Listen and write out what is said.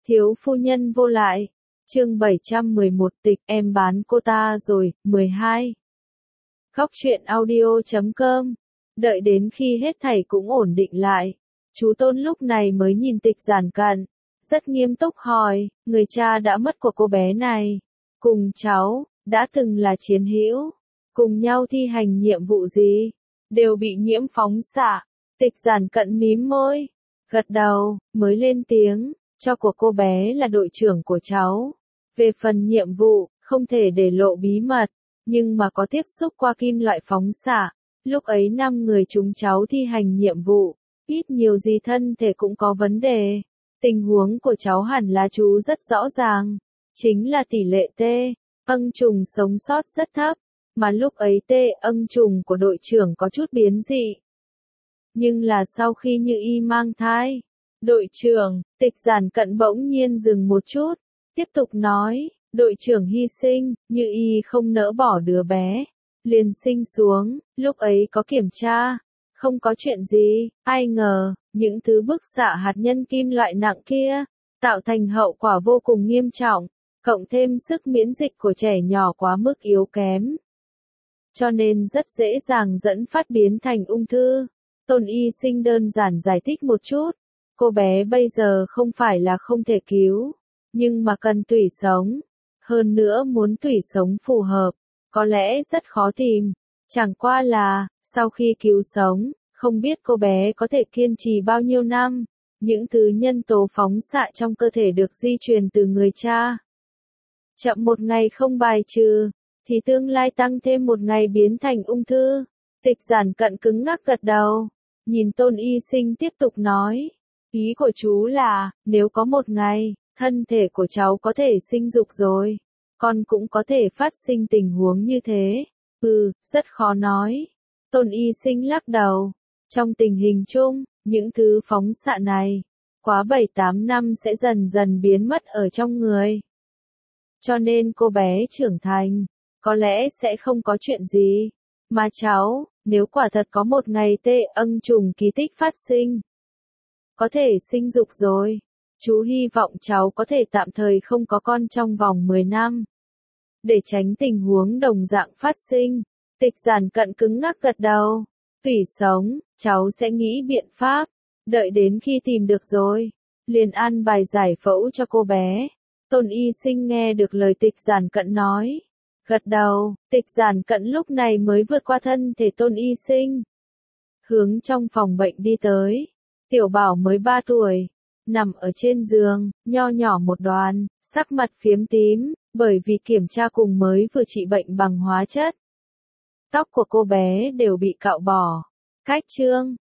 Thiếu phu nhân vô lại. Chương 711 tịch em bán cô ta rồi, 12. Khóc chuyện audio.com. Đợi đến khi hết thảy cũng ổn định lại, chú Tôn lúc này mới nhìn Tịch Giản Cận, rất nghiêm túc hỏi, người cha đã mất của cô bé này, cùng cháu, đã từng là chiến hữu, cùng nhau thi hành nhiệm vụ gì, đều bị nhiễm phóng xạ. Tịch Giản Cận mím môi, gật đầu, mới lên tiếng, cho của cô bé là đội trưởng của cháu. Về phần nhiệm vụ, không thể để lộ bí mật, nhưng mà có tiếp xúc qua kim loại phóng xạ. Lúc ấy 5 người chúng cháu thi hành nhiệm vụ, ít nhiều gì thân thể cũng có vấn đề. Tình huống của cháu hẳn là chú rất rõ ràng, chính là tỷ lệ T, âng trùng sống sót rất thấp, mà lúc ấy T âng trùng của đội trưởng có chút biến dị. Nhưng là sau khi Như Y mang thai, đội trưởng, Tịch Giản Cận bỗng nhiên dừng một chút, tiếp tục nói, đội trưởng hy sinh, Như Y không nỡ bỏ đứa bé, liền sinh xuống, lúc ấy có kiểm tra, không có chuyện gì, ai ngờ, những thứ bức xạ hạt nhân kim loại nặng kia, tạo thành hậu quả vô cùng nghiêm trọng, cộng thêm sức miễn dịch của trẻ nhỏ quá mức yếu kém. Cho nên rất dễ dàng dẫn phát biến thành ung thư. Tôn Y Sinh đơn giản giải thích một chút, cô bé bây giờ không phải là không thể cứu, nhưng mà cần tủy sống. Hơn nữa muốn tủy sống phù hợp, có lẽ rất khó tìm. Chẳng qua là, sau khi cứu sống, không biết cô bé có thể kiên trì bao nhiêu năm. Những thứ nhân tố phóng xạ trong cơ thể được di truyền từ người cha. Chậm một ngày không bài trừ, thì tương lai tăng thêm một ngày biến thành ung thư. Tịch Giản Cận cứng ngắc gật đầu, nhìn Tôn Y Sinh tiếp tục nói. Ý của chú là, nếu có một ngày, thân thể của cháu có thể sinh dục rồi, con cũng có thể phát sinh tình huống như thế. Rất khó nói. Tôn Y Sinh lắc đầu. Trong tình hình chung, những thứ phóng xạ này, quá 7-8 năm sẽ dần dần biến mất ở trong người. Cho nên cô bé trưởng thành, có lẽ sẽ không có chuyện gì. Mà cháu, nếu quả thật có một ngày T âng trùng kỳ tích phát sinh, có thể sinh dục rồi, chú hy vọng cháu có thể tạm thời không có con trong vòng 10 năm. Để tránh tình huống đồng dạng phát sinh, Tịch Giản Cận cứng ngắc gật đầu. Tủy sống, cháu sẽ nghĩ biện pháp, đợi đến khi tìm được rồi, liền an bài giải phẫu cho cô bé. Tôn Y Sinh nghe được lời Tịch Giản Cận nói, gật đầu. Tịch Giản Cận lúc này mới vượt qua thân thể Tôn Y Sinh, hướng trong phòng bệnh đi tới. Tiểu Bảo mới 3 tuổi, nằm ở trên giường, nho nhỏ một đoàn, sắc mặt phiếm tím, bởi vì kiểm tra cùng mới vừa trị bệnh bằng hóa chất. Tóc của cô bé đều bị cạo bỏ. Cách chương